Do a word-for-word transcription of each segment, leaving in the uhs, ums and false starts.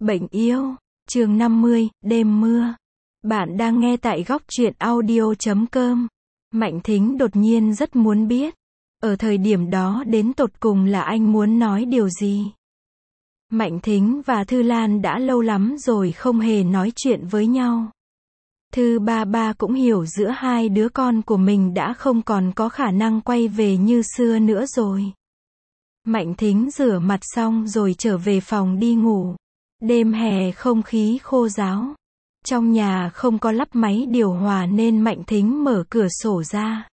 Bệnh yêu, chương năm mươi, đêm mưa. Bạn đang nghe tại góc truyện audio chấm com. Mạnh Thính đột nhiên rất muốn biết, ở thời điểm đó đến tột cùng là anh muốn nói điều gì. Mạnh Thính và Thư Lan đã lâu lắm rồi không hề nói chuyện với nhau. Thư ba ba cũng hiểu giữa hai đứa con của mình đã không còn có khả năng quay về như xưa nữa rồi. Mạnh Thính rửa mặt xong rồi trở về phòng đi ngủ. Đêm hè không khí khô ráo. Trong nhà không có lắp máy điều hòa nên Mạnh Thính mở cửa sổ ra.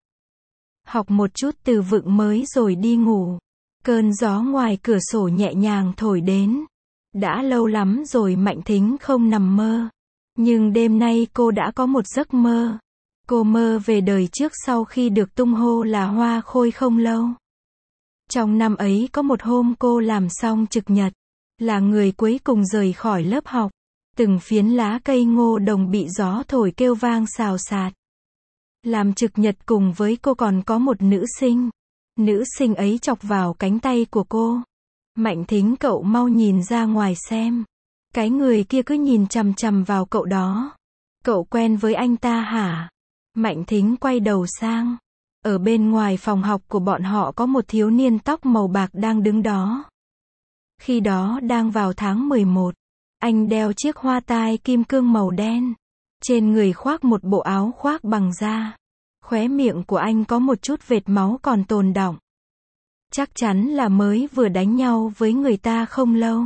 Học một chút từ vựng mới rồi đi ngủ. Cơn gió ngoài cửa sổ nhẹ nhàng thổi đến. Đã lâu lắm rồi Mạnh Thính không nằm mơ. Nhưng đêm nay cô đã có một giấc mơ. Cô mơ về đời trước sau khi được tung hô là Hoa Khôi không lâu. Trong năm ấy có một hôm cô làm xong trực nhật. Là người cuối cùng rời khỏi lớp học. Từng phiến lá cây ngô đồng bị gió thổi kêu vang xào xạc. Làm trực nhật cùng với cô còn có một nữ sinh. Nữ sinh ấy chọc vào cánh tay của cô. Mạnh Thính, cậu mau nhìn ra ngoài xem. Cái người kia cứ nhìn chằm chằm vào cậu đó. Cậu quen với anh ta hả? Mạnh Thính quay đầu sang. Ở bên ngoài phòng học của bọn họ có một thiếu niên tóc màu bạc đang đứng đó. Khi đó đang vào tháng mười một. Anh đeo chiếc hoa tai kim cương màu đen. Trên người khoác một bộ áo khoác bằng da. Khóe miệng của anh có một chút vệt máu còn tồn đọng. Chắc chắn là mới vừa đánh nhau với người ta không lâu.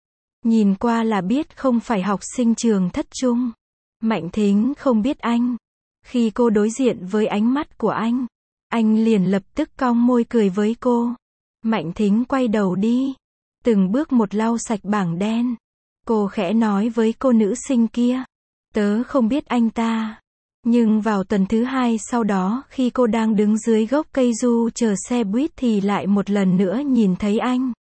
Nhìn qua là biết không phải học sinh trường thất trung. Mạnh Thính không biết anh. Khi cô đối diện với ánh mắt của anh, anh liền lập tức cong môi cười với cô. Mạnh Thính quay đầu đi. Từng bước một lau sạch bảng đen. Cô khẽ nói với cô nữ sinh kia. Tớ không biết anh ta. Nhưng vào tuần thứ hai sau đó khi cô đang đứng dưới gốc cây du chờ xe buýt thì lại một lần nữa nhìn thấy anh.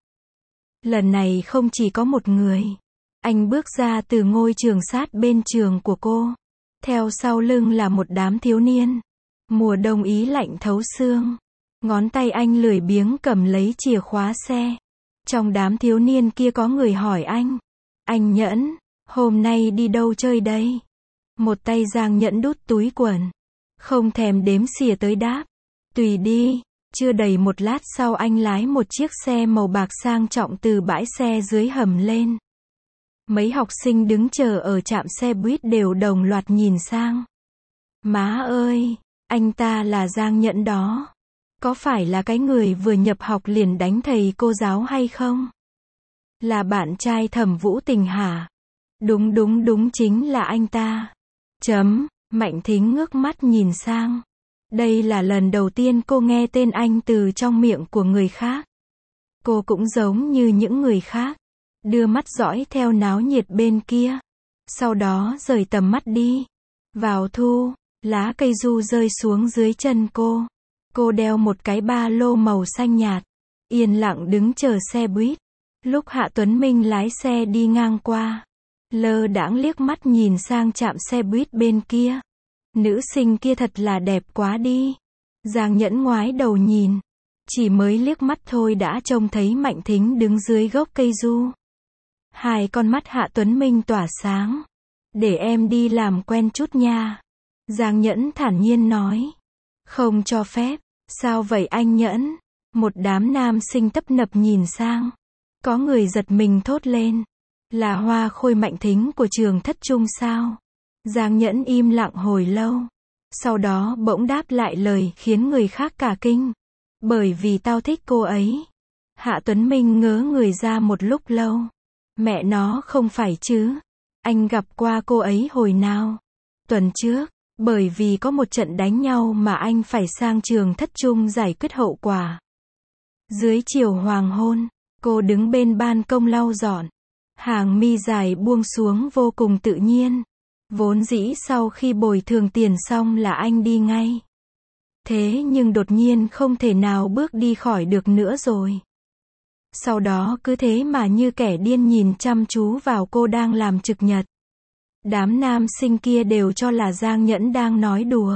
Lần này không chỉ có một người. Anh bước ra từ ngôi trường sát bên trường của cô. Theo sau lưng là một đám thiếu niên. Mùa đông ý lạnh thấu xương. Ngón tay anh lười biếng cầm lấy chìa khóa xe. Trong đám thiếu niên kia có người hỏi anh. Anh Nhẫn, hôm nay đi đâu chơi đây? Một tay Giang Nhẫn đút túi quần. Không thèm đếm xỉa tới đáp. Tùy đi. Chưa đầy một lát sau anh lái một chiếc xe màu bạc sang trọng từ bãi xe dưới hầm lên. Mấy học sinh đứng chờ ở trạm xe buýt đều đồng loạt nhìn sang. Má ơi, anh ta là Giang Nhẫn đó. Có phải là cái người vừa nhập học liền đánh thầy cô giáo hay không? Là bạn trai Thẩm Vũ Tình hả? Đúng đúng đúng chính là anh ta. Chấm, Mạnh Thính ngước mắt nhìn sang. Đây là lần đầu tiên cô nghe tên anh từ trong miệng của người khác. Cô cũng giống như những người khác. Đưa mắt dõi theo náo nhiệt bên kia. Sau đó rời tầm mắt đi. Vào thu, lá cây du rơi xuống dưới chân cô. Cô đeo một cái ba lô màu xanh nhạt. Yên lặng đứng chờ xe buýt. Lúc Hạ Tuấn Minh lái xe đi ngang qua. Lơ đãng liếc mắt nhìn sang trạm xe buýt bên kia. Nữ sinh kia thật là đẹp quá đi. Giang Nhẫn ngoái đầu nhìn. Chỉ mới liếc mắt thôi đã trông thấy Mạnh Thính đứng dưới gốc cây du. Hai con mắt Hạ Tuấn Minh tỏa sáng. Để em đi làm quen chút nha. Giang Nhẫn thản nhiên nói. Không cho phép. Sao vậy anh Nhẫn? Một đám nam sinh tấp nập nhìn sang. Có người giật mình thốt lên. Là Hoa Khôi Mạnh Thính của trường thất trung sao? Giang Nhẫn im lặng hồi lâu. Sau đó bỗng đáp lại lời khiến người khác cả kinh. Bởi vì tao thích cô ấy. Hạ Tuấn Minh ngớ người ra một lúc lâu. Mẹ nó không phải chứ. Anh gặp qua cô ấy hồi nào? Tuần trước. Bởi vì có một trận đánh nhau mà anh phải sang trường thất trung giải quyết hậu quả. Dưới chiều hoàng hôn, cô đứng bên ban công lau dọn. Hàng mi dài buông xuống vô cùng tự nhiên. Vốn dĩ sau khi bồi thường tiền xong là anh đi ngay. Thế nhưng đột nhiên không thể nào bước đi khỏi được nữa rồi. Sau đó cứ thế mà như kẻ điên nhìn chăm chú vào cô đang làm trực nhật. Đám nam sinh kia đều cho là Giang Nhẫn đang nói đùa.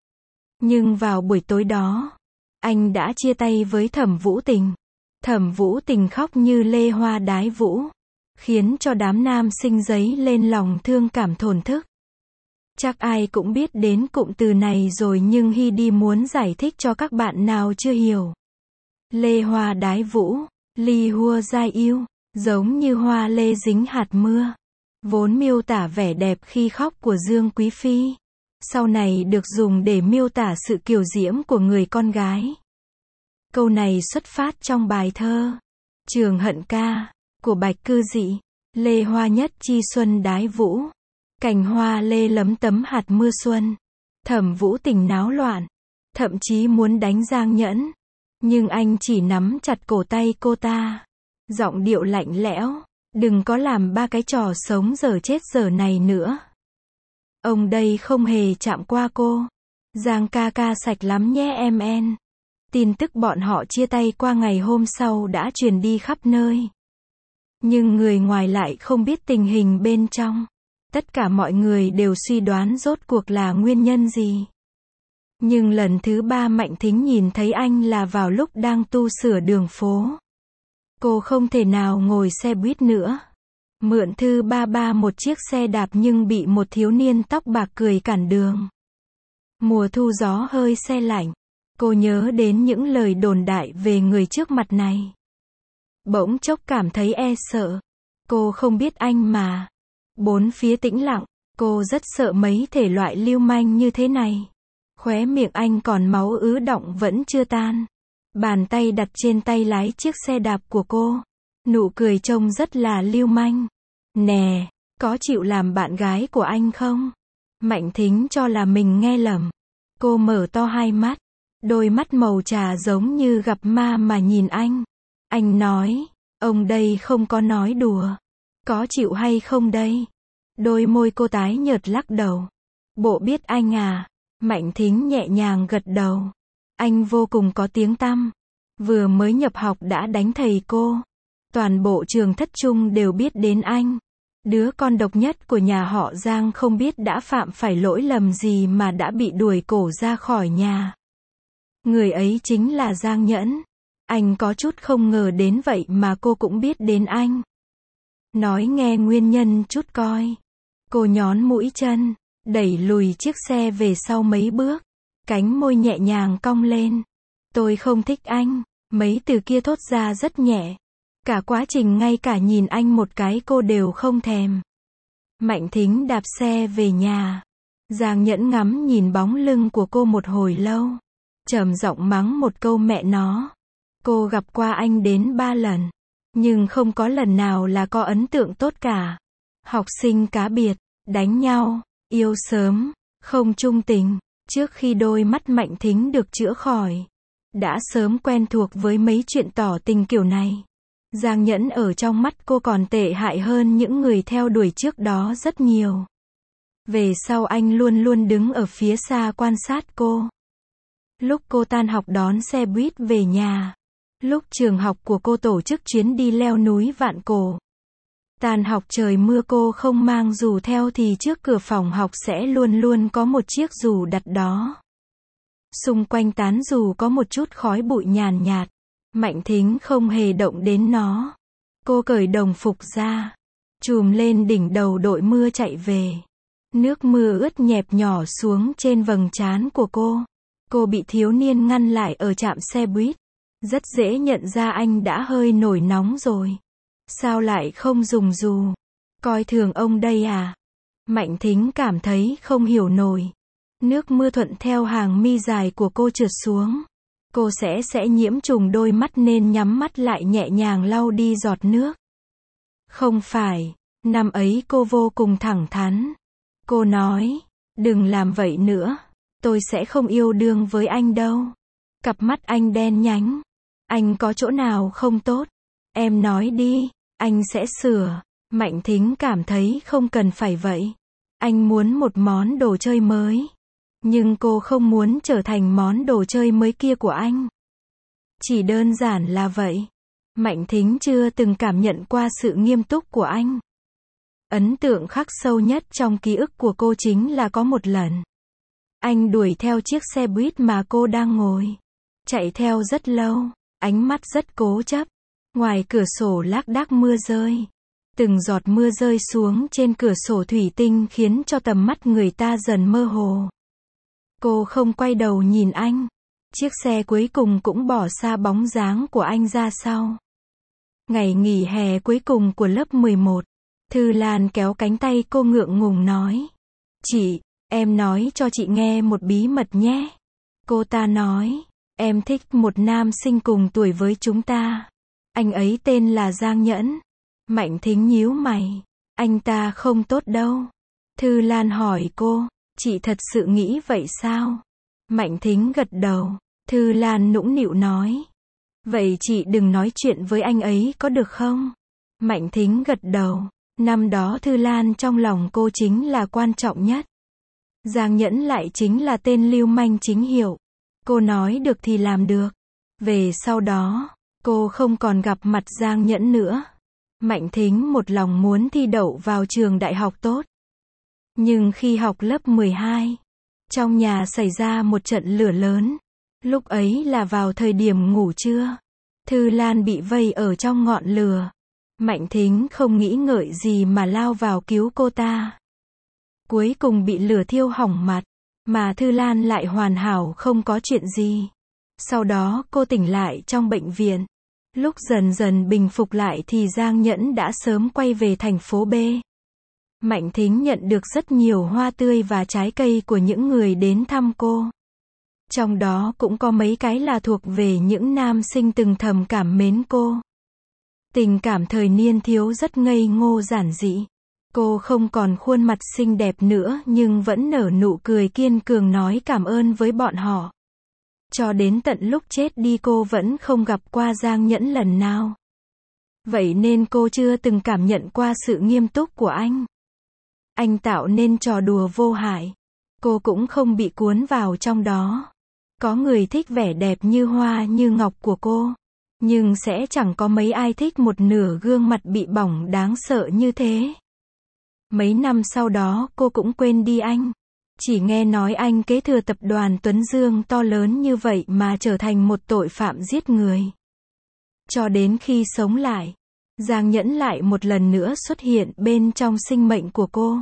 Nhưng vào buổi tối đó, anh đã chia tay với Thẩm Vũ Tình. Thẩm Vũ Tình khóc như lê hoa đái vũ. khiến cho đám nam sinh dấy lên lòng thương cảm thổn thức. Chắc ai cũng biết đến cụm từ này rồi nhưng Hy đi muốn giải thích cho các bạn nào chưa hiểu. Lê hoa đái vũ, ly hua giai yêu, giống như hoa lê dính hạt mưa. Vốn miêu tả vẻ đẹp khi khóc của Dương Quý Phi. Sau này được dùng để miêu tả sự kiều diễm của người con gái. Câu này xuất phát trong bài thơ Trường Hận Ca của Bạch Cư Dị. Lê hoa nhất chi xuân đái vũ, cành hoa lê lấm tấm hạt mưa xuân. Thẩm Vũ tình náo loạn, thậm chí muốn đánh Giang Nhẫn, nhưng anh chỉ nắm chặt cổ tay cô ta, giọng điệu lạnh lẽo, đừng có làm ba cái trò sống dở chết dở này nữa. Ông đây không hề chạm qua cô. Giang ca ca sạch lắm nhé em en. Tin tức bọn họ chia tay qua ngày hôm sau đã truyền đi khắp nơi. Nhưng người ngoài lại không biết tình hình bên trong. Tất cả mọi người đều suy đoán rốt cuộc là nguyên nhân gì. Nhưng lần thứ ba Mạnh Thính nhìn thấy anh là vào lúc đang tu sửa đường phố. Cô không thể nào ngồi xe buýt nữa. Mượn Thư ba ba một chiếc xe đạp nhưng bị một thiếu niên tóc bạc cười cản đường. Mùa thu gió hơi se lạnh. Cô nhớ đến những lời đồn đại về người trước mặt này. Bỗng chốc cảm thấy e sợ. Cô không biết anh mà. Bốn phía tĩnh lặng. Cô rất sợ mấy thể loại lưu manh như thế này. Khóe miệng anh còn máu ứ đọng vẫn chưa tan. Bàn tay đặt trên tay lái chiếc xe đạp của cô. Nụ cười trông rất là lưu manh. Nè, có chịu làm bạn gái của anh không? Mạnh Thính cho là mình nghe lầm. Cô mở to hai mắt. Đôi mắt màu trà giống như gặp ma mà nhìn anh. Anh nói, ông đây không có nói đùa. Có chịu hay không đây? Đôi môi cô tái nhợt lắc đầu. Bộ biết anh à? Mạnh Thính nhẹ nhàng gật đầu. Anh vô cùng có tiếng tăm. Vừa mới nhập học đã đánh thầy cô. Toàn bộ trường thất trung đều biết đến anh. Đứa con độc nhất của nhà họ Giang không biết đã phạm phải lỗi lầm gì mà đã bị đuổi cổ ra khỏi nhà. Người ấy chính là Giang Nhẫn. Anh có chút không ngờ đến vậy mà cô cũng biết đến anh. Nói nghe nguyên nhân chút coi. Cô nhón mũi chân, đẩy lùi chiếc xe về sau mấy bước. Cánh môi nhẹ nhàng cong lên. Tôi không thích anh. Mấy từ kia thốt ra rất nhẹ. Cả quá trình ngay cả nhìn anh một cái cô đều không thèm. Mạnh Thính đạp xe về nhà. Giang Nhẫn ngắm nhìn bóng lưng của cô một hồi lâu. Trầm giọng mắng một câu mẹ nó. Cô gặp qua anh đến ba lần. Nhưng không có lần nào là có ấn tượng tốt cả. Học sinh cá biệt, đánh nhau, yêu sớm, không trung tình. Trước khi đôi mắt Mạnh Thính được chữa khỏi, đã sớm quen thuộc với mấy chuyện tỏ tình kiểu này. Giang Nhẫn ở trong mắt cô còn tệ hại hơn những người theo đuổi trước đó rất nhiều. Về sau anh luôn luôn đứng ở phía xa quan sát cô. Lúc cô tan học đón xe buýt về nhà. Lúc trường học của cô tổ chức chuyến đi leo núi Vạn Cổ. Tan học trời mưa cô không mang dù theo thì trước cửa phòng học sẽ luôn luôn có một chiếc dù đặt đó. Xung quanh tán dù có một chút khói bụi nhàn nhạt. Mạnh Thính không hề động đến nó. Cô cởi đồng phục ra, chùm lên đỉnh đầu đội mưa chạy về. Nước mưa ướt nhẹp nhỏ xuống trên vầng trán của cô. Cô bị thiếu niên ngăn lại ở trạm xe buýt. Rất dễ nhận ra anh đã hơi nổi nóng rồi. Sao lại không dùng dù? Coi thường ông đây à? Mạnh Thính cảm thấy không hiểu nổi. Nước mưa thuận theo hàng mi dài của cô trượt xuống. Cô sẽ sẽ nhiễm trùng đôi mắt nên nhắm mắt lại nhẹ nhàng lau đi giọt nước. Không phải, năm ấy cô vô cùng thẳng thắn. Cô nói, đừng làm vậy nữa, tôi sẽ không yêu đương với anh đâu. Cặp mắt anh đen nhánh. Anh có chỗ nào không tốt? Em nói đi, anh sẽ sửa. Mạnh Thính cảm thấy không cần phải vậy. Anh muốn một món đồ chơi mới. Nhưng cô không muốn trở thành món đồ chơi mới kia của anh. Chỉ đơn giản là vậy. Mạnh Thính chưa từng cảm nhận qua sự nghiêm túc của anh. Ấn tượng khắc sâu nhất trong ký ức của cô chính là có một lần. Anh đuổi theo chiếc xe buýt mà cô đang ngồi. Chạy theo rất lâu, ánh mắt rất cố chấp. Ngoài cửa sổ lác đác mưa rơi. Từng giọt mưa rơi xuống trên cửa sổ thủy tinh khiến cho tầm mắt người ta dần mơ hồ. Cô không quay đầu nhìn anh. Chiếc xe cuối cùng cũng bỏ xa bóng dáng của anh ra sau. Ngày nghỉ hè cuối cùng của lớp mười một. Thư Lan kéo cánh tay cô ngượng ngùng nói. Chị, em nói cho chị nghe một bí mật nhé. Cô ta nói. Em thích một nam sinh cùng tuổi với chúng ta. Anh ấy tên là Giang Nhẫn. Mạnh Thính nhíu mày. Anh ta không tốt đâu. Thư Lan hỏi cô. Chị thật sự nghĩ vậy sao? Mạnh Thính gật đầu. Thư Lan nũng nịu nói. Vậy chị đừng nói chuyện với anh ấy có được không? Mạnh Thính gật đầu. Năm đó Thư Lan trong lòng cô chính là quan trọng nhất. Giang Nhẫn lại chính là tên lưu manh chính hiệu. Cô nói được thì làm được. Về sau đó, cô không còn gặp mặt Giang Nhẫn nữa. Mạnh Thính một lòng muốn thi đậu vào trường đại học tốt. Nhưng khi học lớp mười hai, trong nhà xảy ra một trận lửa lớn. Lúc ấy là vào thời điểm ngủ trưa. Thư Lan bị vây ở trong ngọn lửa. Mạnh Thính không nghĩ ngợi gì mà lao vào cứu cô ta. Cuối cùng bị lửa thiêu hỏng mặt. Mà Thư Lan lại hoàn hảo không có chuyện gì. Sau đó cô tỉnh lại trong bệnh viện. Lúc dần dần bình phục lại thì Giang Nhẫn đã sớm quay về thành phố B. Mạnh Thính nhận được rất nhiều hoa tươi và trái cây của những người đến thăm cô. Trong đó cũng có mấy cái là thuộc về những nam sinh từng thầm cảm mến cô. Tình cảm thời niên thiếu rất ngây ngô giản dị. Cô không còn khuôn mặt xinh đẹp nữa nhưng vẫn nở nụ cười kiên cường nói cảm ơn với bọn họ. Cho đến tận lúc chết đi cô vẫn không gặp qua Giang Nhẫn lần nào. Vậy nên cô chưa từng cảm nhận qua sự nghiêm túc của anh. Anh tạo nên trò đùa vô hại. Cô cũng không bị cuốn vào trong đó. Có người thích vẻ đẹp như hoa như ngọc của cô. Nhưng sẽ chẳng có mấy ai thích một nửa gương mặt bị bỏng đáng sợ như thế. Mấy năm sau đó cô cũng quên đi anh. Chỉ nghe nói anh kế thừa tập đoàn Tuấn Dương to lớn như vậy mà trở thành một tội phạm giết người. Cho đến khi sống lại, Giang Nhẫn lại một lần nữa xuất hiện bên trong sinh mệnh của cô.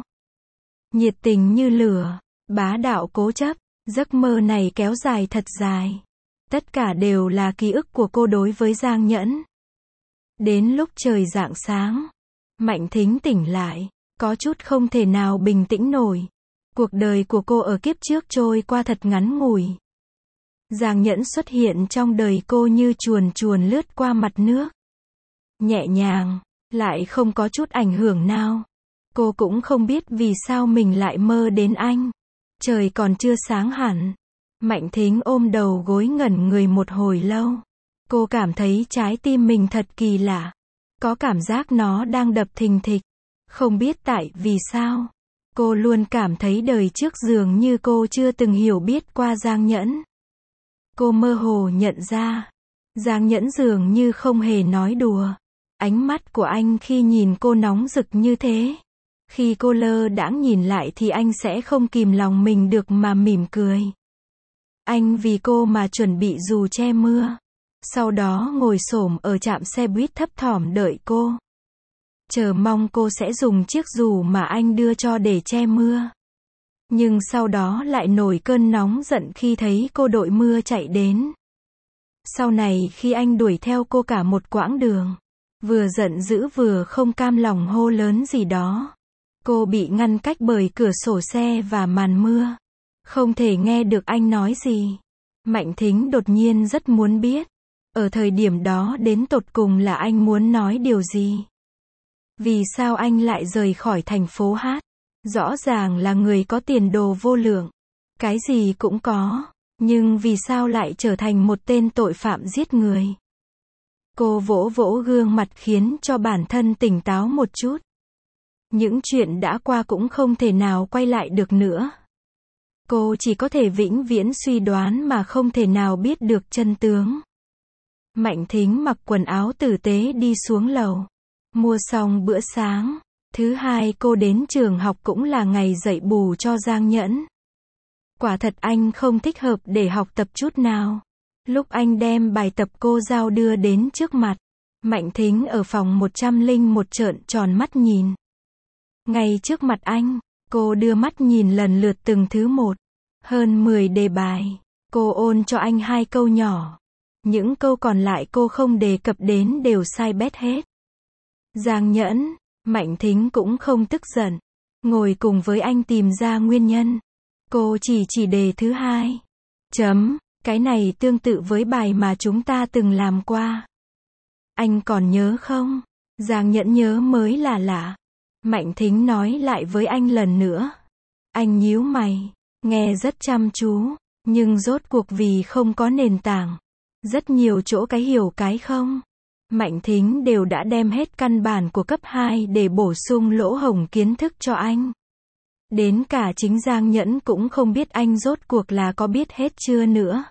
Nhiệt tình như lửa, bá đạo cố chấp, giấc mơ này kéo dài thật dài. Tất cả đều là ký ức của cô đối với Giang Nhẫn. Đến lúc trời rạng sáng, Mạnh Thính tỉnh lại, có chút không thể nào bình tĩnh nổi. Cuộc đời của cô ở kiếp trước trôi qua thật ngắn ngủi. Giang Nhẫn xuất hiện trong đời cô như chuồn chuồn lướt qua mặt nước. Nhẹ nhàng, lại không có chút ảnh hưởng nào. Cô cũng không biết vì sao mình lại mơ đến anh. Trời còn chưa sáng hẳn. Mạnh Thính ôm đầu gối ngẩn người một hồi lâu. Cô cảm thấy trái tim mình thật kỳ lạ. Có cảm giác nó đang đập thình thịch. Không biết tại vì sao. Cô luôn cảm thấy đời trước dường như cô chưa từng hiểu biết qua Giang Nhẫn. Cô mơ hồ nhận ra. Giang Nhẫn dường như không hề nói đùa. Ánh mắt của anh khi nhìn cô nóng rực như thế. Khi cô lơ đãng nhìn lại thì anh sẽ không kìm lòng mình được mà mỉm cười. Anh vì cô mà chuẩn bị dù che mưa. Sau đó ngồi xổm ở trạm xe buýt thấp thỏm đợi cô. Chờ mong cô sẽ dùng chiếc dù mà anh đưa cho để che mưa. Nhưng sau đó lại nổi cơn nóng giận khi thấy cô đội mưa chạy đến. Sau này khi anh đuổi theo cô cả một quãng đường, vừa giận dữ vừa không cam lòng hô lớn gì đó. Cô bị ngăn cách bởi cửa sổ xe và màn mưa. Không thể nghe được anh nói gì. Mạnh Thính đột nhiên rất muốn biết. Ở thời điểm đó đến tột cùng là anh muốn nói điều gì? Vì sao anh lại rời khỏi thành phố hát? Rõ ràng là người có tiền đồ vô lượng. Cái gì cũng có. Nhưng vì sao lại trở thành một tên tội phạm giết người? Cô vỗ vỗ gương mặt khiến cho bản thân tỉnh táo một chút. Những chuyện đã qua cũng không thể nào quay lại được nữa. Cô chỉ có thể vĩnh viễn suy đoán mà không thể nào biết được chân tướng. Mạnh Thính mặc quần áo tử tế đi xuống lầu. Mua xong bữa sáng. Thứ hai cô đến trường học cũng là ngày dạy bù cho Giang Nhẫn. Quả thật anh không thích hợp để học tập chút nào. Lúc anh đem bài tập cô giao đưa đến trước mặt, Mạnh Thính ở phòng một trăm lẻ một trợn tròn mắt nhìn. Ngay trước mặt anh, cô đưa mắt nhìn lần lượt từng thứ một. Hơn mười đề bài. Cô ôn cho anh hai câu nhỏ. Những câu còn lại cô không đề cập đến đều sai bét hết. Giang Nhẫn, Mạnh Thính cũng không tức giận. Ngồi cùng với anh tìm ra nguyên nhân. Cô chỉ chỉ đề thứ hai. Chấm, cái này tương tự với bài mà chúng ta từng làm qua. Anh còn nhớ không? Giang Nhẫn nhớ mới là lạ. Mạnh Thính nói lại với anh lần nữa. Anh nhíu mày, nghe rất chăm chú, nhưng rốt cuộc vì không có nền tảng. Rất nhiều chỗ cái hiểu cái không. Mạnh Thính đều đã đem hết căn bản của cấp hai để bổ sung lỗ hổng kiến thức cho anh. Đến cả chính Giang Nhẫn cũng không biết anh rốt cuộc là có biết hết chưa nữa.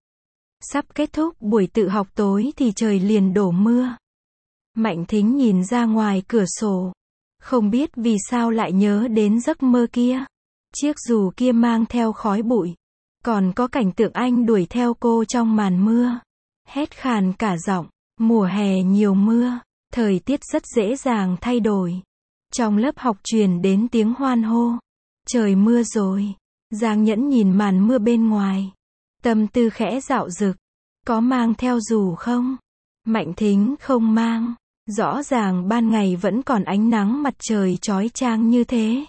Sắp kết thúc buổi tự học tối thì trời liền đổ mưa. Mạnh Thính nhìn ra ngoài cửa sổ. Không biết vì sao lại nhớ đến giấc mơ kia. Chiếc dù kia mang theo khói bụi. Còn có cảnh tượng anh đuổi theo cô trong màn mưa. Hét khàn cả giọng. Mùa hè nhiều mưa. Thời tiết rất dễ dàng thay đổi. Trong lớp học truyền đến tiếng hoan hô. Trời mưa rồi. Giang Nhẫn nhìn màn mưa bên ngoài. Tâm tư khẽ dạo dực. Có mang theo dù không? Mạnh Thính không mang. Rõ ràng ban ngày vẫn còn ánh nắng mặt trời chói chang như thế.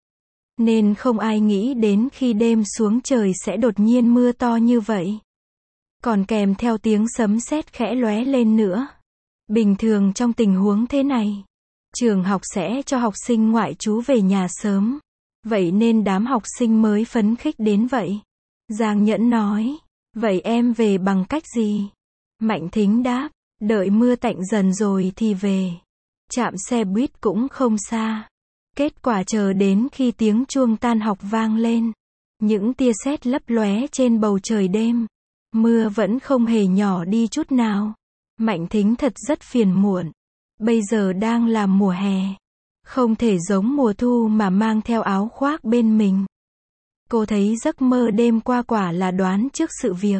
Nên không ai nghĩ đến khi đêm xuống trời sẽ đột nhiên mưa to như vậy. Còn kèm theo tiếng sấm sét khẽ lóe lên nữa. Bình thường trong tình huống thế này, trường học sẽ cho học sinh ngoại trú về nhà sớm. Vậy nên đám học sinh mới phấn khích đến vậy. Giang Nhẫn nói, vậy em về bằng cách gì? Mạnh Thính đáp, đợi mưa tạnh dần rồi thì về. Trạm xe buýt cũng không xa. Kết quả chờ đến khi tiếng chuông tan học vang lên. Những tia sét lấp lóe trên bầu trời đêm. Mưa vẫn không hề nhỏ đi chút nào. Mạnh Thính thật rất phiền muộn. Bây giờ đang là mùa hè. Không thể giống mùa thu mà mang theo áo khoác bên mình. Cô thấy giấc mơ đêm qua quả là đoán trước sự việc.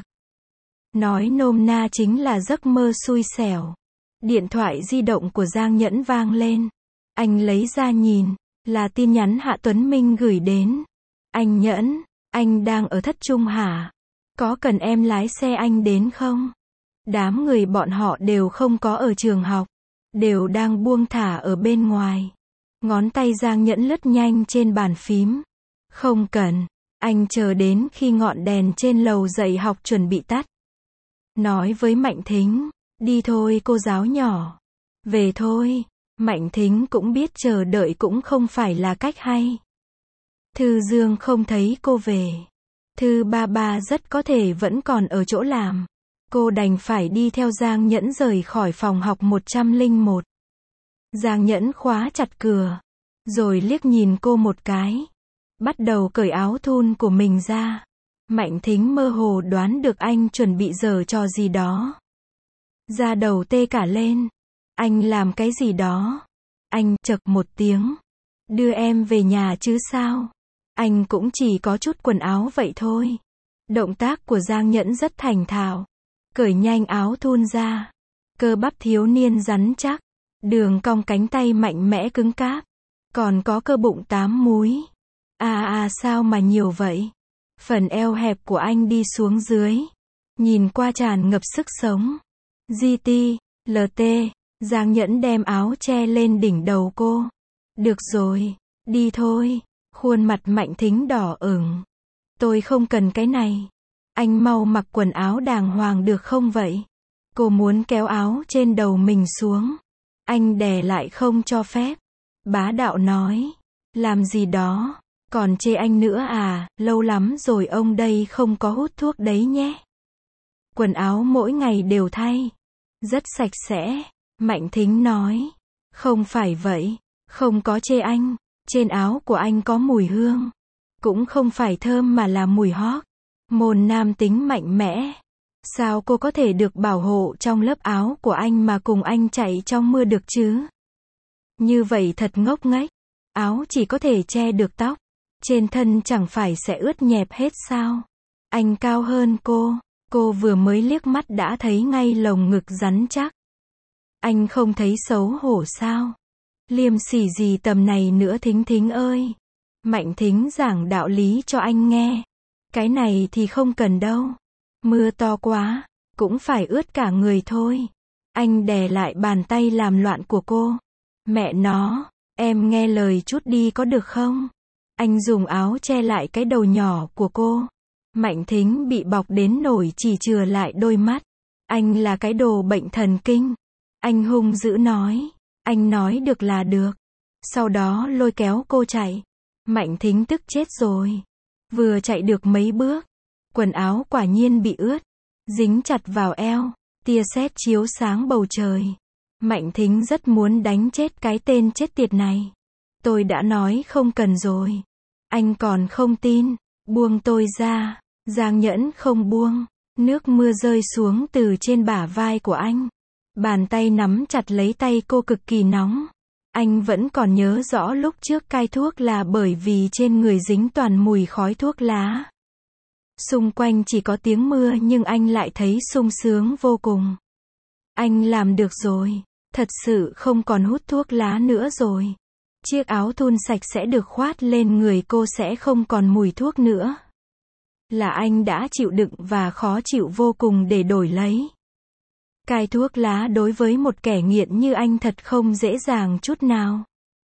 Nói nôm na chính là giấc mơ xui xẻo. Điện thoại di động của Giang Nhẫn vang lên. Anh lấy ra nhìn, là tin nhắn Hạ Tuấn Minh gửi đến. Anh Nhẫn, anh đang ở Thất Trung hả? Có cần em lái xe anh đến không? Đám người bọn họ đều không có ở trường học. Đều đang buông thả ở bên ngoài. Ngón tay Giang Nhẫn lướt nhanh trên bàn phím. Không cần, anh chờ đến khi ngọn đèn trên lầu dạy học chuẩn bị tắt. Nói với Mạnh Thính, đi thôi cô giáo nhỏ. Về thôi, Mạnh Thính cũng biết chờ đợi cũng không phải là cách hay. Thư Dương không thấy cô về. Thư ba ba rất có thể vẫn còn ở chỗ làm. Cô đành phải đi theo Giang Nhẫn rời khỏi phòng học một trăm lẻ một. Giang Nhẫn khóa chặt cửa. Rồi liếc nhìn cô một cái. Bắt đầu cởi áo thun của mình ra. Mạnh Thính mơ hồ đoán được anh chuẩn bị giở trò gì đó. Da đầu tê cả lên. Anh làm cái gì đó. Anh chậc một tiếng. Đưa em về nhà chứ sao. Anh cũng chỉ có chút quần áo vậy thôi. Động tác của Giang Nhẫn rất thành thạo. Cởi nhanh áo thun ra. Cơ bắp thiếu niên rắn chắc. Đường cong cánh tay mạnh mẽ cứng cáp. Còn có cơ bụng tám múi. À à sao mà nhiều vậy. Phần eo hẹp của anh đi xuống dưới. Nhìn qua tràn ngập sức sống. giê tê, lờ tê. Giang Nhẫn đem áo che lên đỉnh đầu cô. Được rồi, đi thôi. Khuôn mặt Mạnh Thính đỏ ửng. Tôi không cần cái này. Anh mau mặc quần áo đàng hoàng được không vậy? Cô muốn kéo áo trên đầu mình xuống. Anh đè lại không cho phép. Bá đạo nói. Làm gì đó? Còn chê anh nữa à? Lâu lắm rồi ông đây không có hút thuốc đấy nhé. Quần áo mỗi ngày đều thay. Rất sạch sẽ. Mạnh Thính nói. Không phải vậy. Không có chê anh. Trên áo của anh có mùi hương. Cũng không phải thơm mà là mùi hót. Môn nam tính mạnh mẽ. Sao cô có thể được bảo hộ trong lớp áo của anh mà cùng anh chạy trong mưa được chứ? Như vậy thật ngốc nghếch. Áo chỉ có thể che được tóc. Trên thân chẳng phải sẽ ướt nhẹp hết sao? Anh cao hơn cô. Cô vừa mới liếc mắt đã thấy ngay lồng ngực rắn chắc. Anh không thấy xấu hổ sao? Liêm sỉ gì tầm này nữa Thính Thính ơi. Mạnh Thính giảng đạo lý cho anh nghe. Cái này thì không cần đâu. Mưa to quá, cũng phải ướt cả người thôi. Anh đè lại bàn tay làm loạn của cô. Mẹ nó, em nghe lời chút đi có được không? Anh dùng áo che lại cái đầu nhỏ của cô. Mạnh Thính bị bọc đến nổi chỉ chừa lại đôi mắt. Anh là cái đồ bệnh thần kinh. Anh hung dữ nói. Anh nói được là được. Sau đó lôi kéo cô chạy. Mạnh Thính tức chết rồi. Vừa chạy được mấy bước, quần áo quả nhiên bị ướt, dính chặt vào eo, tia sét chiếu sáng bầu trời. Mạnh Thính rất muốn đánh chết cái tên chết tiệt này. Tôi đã nói không cần rồi. Anh còn không tin, buông tôi ra. Giang Nhẫn không buông. Nước mưa rơi xuống từ trên bả vai của anh. Bàn tay nắm chặt lấy tay cô cực kỳ nóng. Anh vẫn còn nhớ rõ lúc trước cai thuốc là bởi vì trên người dính toàn mùi khói thuốc lá. Xung quanh chỉ có tiếng mưa nhưng anh lại thấy sung sướng vô cùng. Anh làm được rồi. Thật sự không còn hút thuốc lá nữa rồi. Chiếc áo thun sạch sẽ được khoác lên người cô sẽ không còn mùi thuốc nữa. Là anh đã chịu đựng và khó chịu vô cùng để đổi lấy. Cai thuốc lá đối với một kẻ nghiện như anh thật không dễ dàng chút nào.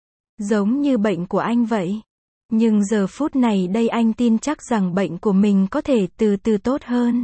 Giống như bệnh của anh vậy. Nhưng giờ phút này đây anh tin chắc rằng bệnh của mình có thể từ từ tốt hơn.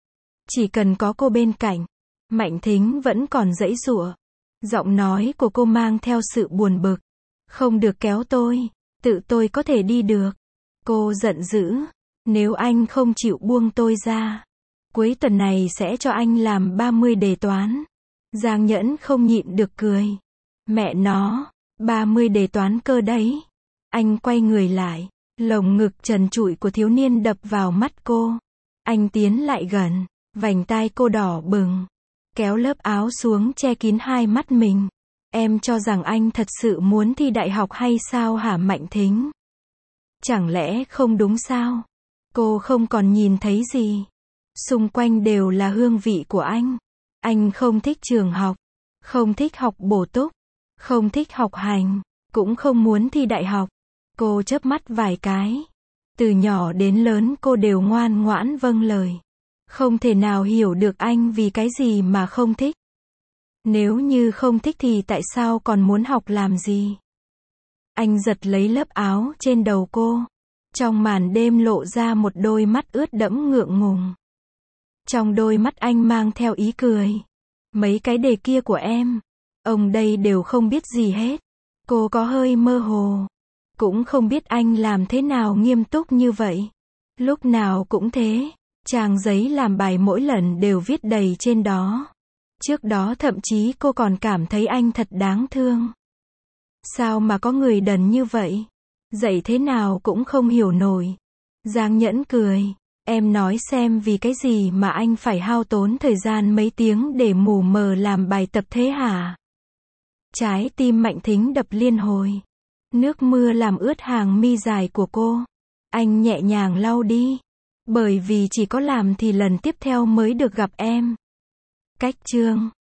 Chỉ cần có cô bên cạnh. Mạnh Thính vẫn còn giãy giụa. Giọng nói của cô mang theo sự buồn bực. Không được kéo tôi. Tự tôi có thể đi được. Cô giận dữ. Nếu anh không chịu buông tôi ra, cuối tuần này sẽ cho anh làm ba mươi đề toán. Giang Nhẫn không nhịn được cười. Mẹ nó, ba mươi đề toán cơ đấy. Anh quay người lại, lồng ngực trần trụi của thiếu niên đập vào mắt cô. Anh tiến lại gần, vành tai cô đỏ bừng, kéo lớp áo xuống che kín hai mắt mình. Em cho rằng anh thật sự muốn thi đại học hay sao hả Mạnh Thính? Chẳng lẽ không đúng sao? Cô không còn nhìn thấy gì. Xung quanh đều là hương vị của anh. Anh không thích trường học, không thích học bổ túc, không thích học hành, cũng không muốn thi đại học. Cô chớp mắt vài cái. Từ nhỏ đến lớn cô đều ngoan ngoãn vâng lời. Không thể nào hiểu được anh vì cái gì mà không thích. Nếu như không thích thì tại sao còn muốn học làm gì? Anh giật lấy lớp áo trên đầu cô. Trong màn đêm lộ ra một đôi mắt ướt đẫm ngượng ngùng. Trong đôi mắt anh mang theo ý cười. Mấy cái đề kia của em, ông đây đều không biết gì hết. Cô có hơi mơ hồ. Cũng không biết anh làm thế nào nghiêm túc như vậy. Lúc nào cũng thế. Trang giấy làm bài mỗi lần đều viết đầy trên đó. Trước đó thậm chí cô còn cảm thấy anh thật đáng thương. Sao mà có người đần như vậy? Dạy thế nào cũng không hiểu nổi. Giang Nhẫn cười. Em nói xem vì cái gì mà anh phải hao tốn thời gian mấy tiếng để mù mờ làm bài tập thế hả? Trái tim Mạnh Thính đập liên hồi. Nước mưa làm ướt hàng mi dài của cô. Anh nhẹ nhàng lau đi. Bởi vì chỉ có làm thì lần tiếp theo mới được gặp em. Cách chương